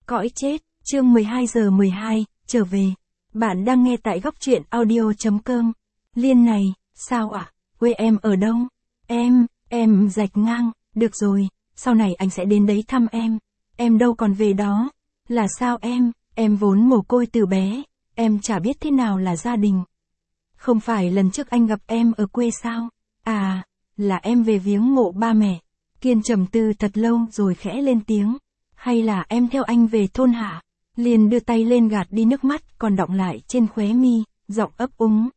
Cõi chết, chương 12 giờ 12, trở về. Bạn đang nghe tại góc truyện audio.com. Liên này, sao ạ? Quê em ở đâu? Em rạch ngang, được rồi, sau này anh sẽ đến đấy thăm em. Em đâu còn về đó. Là sao em vốn mồ côi từ bé, em chả biết thế nào là gia đình. Không phải lần trước anh gặp em ở quê sao? À, là em về viếng mộ ba mẹ. Kiên trầm tư thật lâu rồi khẽ lên tiếng. Hay là em theo anh về thôn hả? Liền đưa tay lên gạt đi nước mắt còn đọng lại trên khóe mi, giọng ấp úng.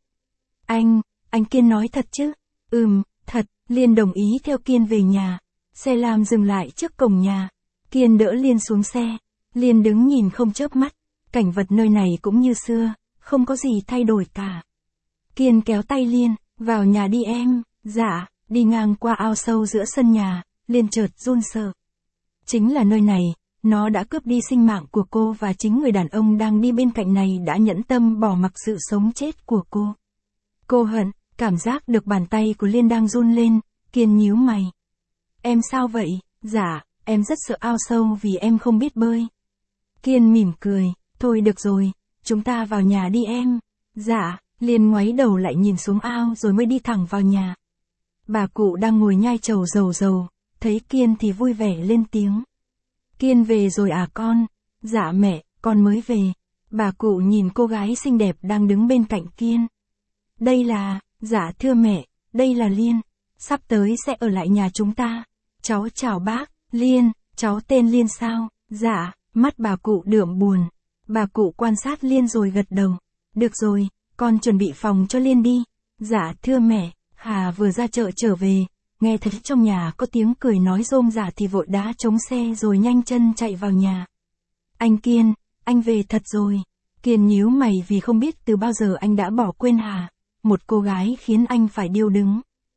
Anh Kiên nói thật chứ? Thật, Liên đồng ý theo Kiên về nhà. Xe lam dừng lại trước cổng nhà. Kiên đỡ Liên xuống xe. Liên đứng nhìn không chớp mắt. Cảnh vật nơi này cũng như xưa, không có gì thay đổi cả. Kiên kéo tay Liên, vào nhà đi em. Dạ, đi ngang qua ao sâu giữa sân nhà, Liên chợt run sợ. Chính là nơi này, nó đã cướp đi sinh mạng của cô và chính người đàn ông đang đi bên cạnh này đã nhẫn tâm bỏ mặc sự sống chết của cô. Cô hận, cảm giác được bàn tay của Liên đang run lên. Kiên nhíu mày. Em sao vậy? Dạ, em rất sợ ao sâu vì em không biết bơi. Kiên mỉm cười, thôi được rồi, chúng ta vào nhà đi em. Dạ, Liên ngoáy đầu lại nhìn xuống ao rồi mới đi thẳng vào nhà. Bà cụ đang ngồi nhai trầu dầu, thấy Kiên thì vui vẻ lên tiếng. Kiên về rồi à con? Dạ mẹ, con mới về. Bà cụ nhìn cô gái xinh đẹp đang đứng bên cạnh Kiên. Đây là, dạ thưa mẹ, đây là Liên. Sắp tới sẽ ở lại nhà chúng ta. Cháu chào bác, Liên, cháu tên Liên sao? Dạ, mắt bà cụ đượm buồn. Bà cụ quan sát Liên rồi gật đầu. Được rồi, con chuẩn bị phòng cho Liên đi. Dạ thưa mẹ. Hà vừa ra chợ trở về, nghe thấy trong nhà có tiếng cười nói rôm rả thì vội đá trống xe rồi nhanh chân chạy vào nhà. Anh Kiên, anh về thật rồi. Kiên nhíu mày vì không biết từ bao giờ anh đã bỏ quên Hà, một cô gái khiến anh phải điêu đứng.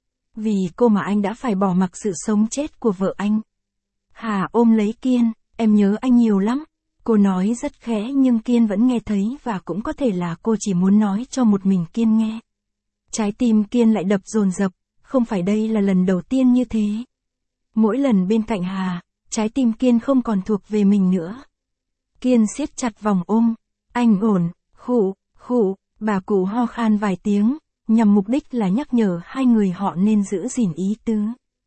Vì cô mà anh đã phải bỏ mặc sự sống chết của vợ anh. Hà ôm lấy Kiên, em nhớ anh nhiều lắm. Cô nói rất khẽ nhưng Kiên vẫn nghe thấy và cũng có thể là cô chỉ muốn nói cho một mình Kiên nghe. Trái tim Kiên lại đập dồn dập, không phải đây là lần đầu tiên như thế. Mỗi lần bên cạnh Hà, trái tim Kiên không còn thuộc về mình nữa. Kiên siết chặt vòng ôm, anh ổn, khụ, bà cụ ho khan vài tiếng, nhằm mục đích là nhắc nhở hai người họ nên giữ gìn ý tứ.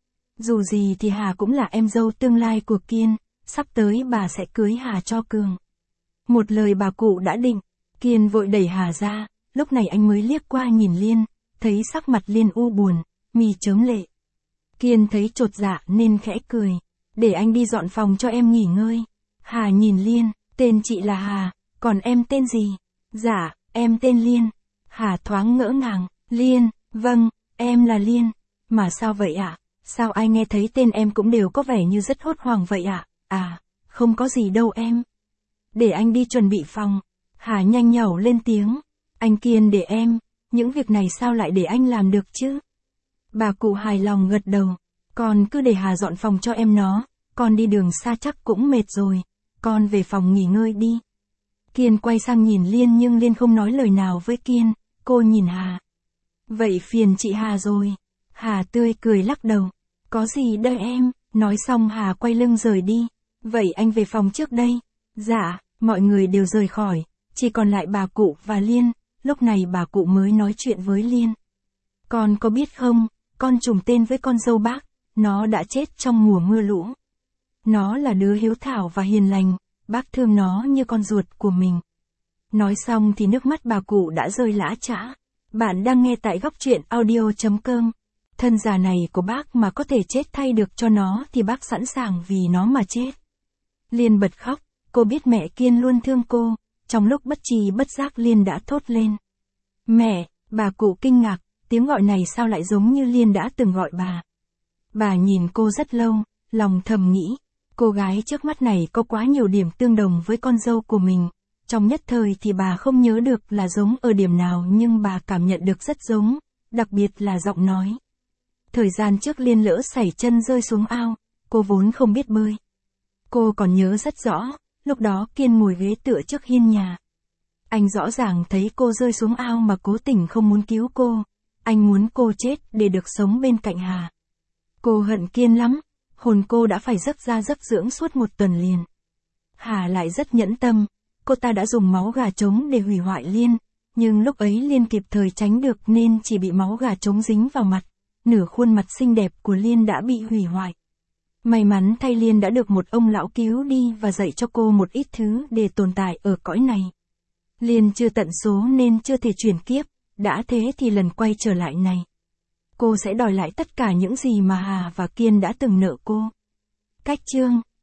Dù gì thì Hà cũng là em dâu tương lai của Kiên, sắp tới bà sẽ cưới Hà cho Cường. Một lời bà cụ đã định, Kiên vội đẩy Hà ra, lúc này anh mới liếc qua nhìn Liên. Thấy sắc mặt Liên u buồn, mi chớm lệ. Kiên thấy chột dạ nên khẽ cười. Để anh đi dọn phòng cho em nghỉ ngơi. Hà nhìn Liên, tên chị là Hà, còn em tên gì? Dạ, em tên Liên. Hà thoáng ngỡ ngàng, Liên, vâng, em là Liên. Mà sao vậy ạ? Sao ai nghe thấy tên em cũng đều có vẻ như rất hốt hoảng vậy ạ? À, không có gì đâu em. Để anh đi chuẩn bị phòng. Hà nhanh nhảu lên tiếng. Anh Kiên để em. Những việc này sao lại để anh làm được chứ? Bà cụ hài lòng gật đầu. Con cứ để Hà dọn phòng cho em nó. Con đi đường xa chắc cũng mệt rồi. Con về phòng nghỉ ngơi đi. Kiên quay sang nhìn Liên nhưng Liên không nói lời nào với Kiên. Cô nhìn Hà. Vậy phiền chị Hà rồi. Hà tươi cười lắc đầu. Có gì đâu em. Nói xong Hà quay lưng rời đi. Vậy anh về phòng trước đây. Dạ, mọi người đều rời khỏi. Chỉ còn lại bà cụ và Liên. Lúc này bà cụ mới nói chuyện với Liên. Con có biết không, con trùng tên với con dâu bác, nó đã chết trong mùa mưa lũ. Nó là đứa hiếu thảo và hiền lành, bác thương nó như con ruột của mình. Nói xong thì nước mắt bà cụ đã rơi lã chã. Bạn đang nghe tại góc truyện audio.com. Thân già này của bác mà có thể chết thay được cho nó thì bác sẵn sàng vì nó mà chết. Liên bật khóc, cô biết mẹ Kiên luôn thương cô. Trong lúc bất tri bất giác Liên đã thốt lên. Mẹ, bà cụ kinh ngạc, tiếng gọi này sao lại giống như Liên đã từng gọi bà. Bà nhìn cô rất lâu, lòng thầm nghĩ, cô gái trước mắt này có quá nhiều điểm tương đồng với con dâu của mình. Trong nhất thời thì bà không nhớ được là giống ở điểm nào nhưng bà cảm nhận được rất giống, đặc biệt là giọng nói. Thời gian trước Liên lỡ sẩy chân rơi xuống ao, cô vốn không biết bơi. Cô còn nhớ rất rõ. Lúc đó Kiên ngồi ghế tựa trước hiên nhà. Anh rõ ràng thấy cô rơi xuống ao mà cố tình không muốn cứu cô. Anh muốn cô chết để được sống bên cạnh Hà. Cô hận Kiên lắm. Hồn cô đã phải giấc ra giấc dưỡng suốt một tuần liền. Hà lại rất nhẫn tâm, cô ta đã dùng máu gà trống để hủy hoại Liên, nhưng lúc ấy Liên kịp thời tránh được nên chỉ bị máu gà trống dính vào mặt, nửa khuôn mặt xinh đẹp của Liên đã bị hủy hoại. May mắn thay Liên đã được một ông lão cứu đi và dạy cho cô một ít thứ để tồn tại ở cõi này. Liên chưa tận số nên chưa thể chuyển kiếp, đã thế thì lần quay trở lại này, cô sẽ đòi lại tất cả những gì mà Hà và Kiên đã từng nợ cô. Cách chương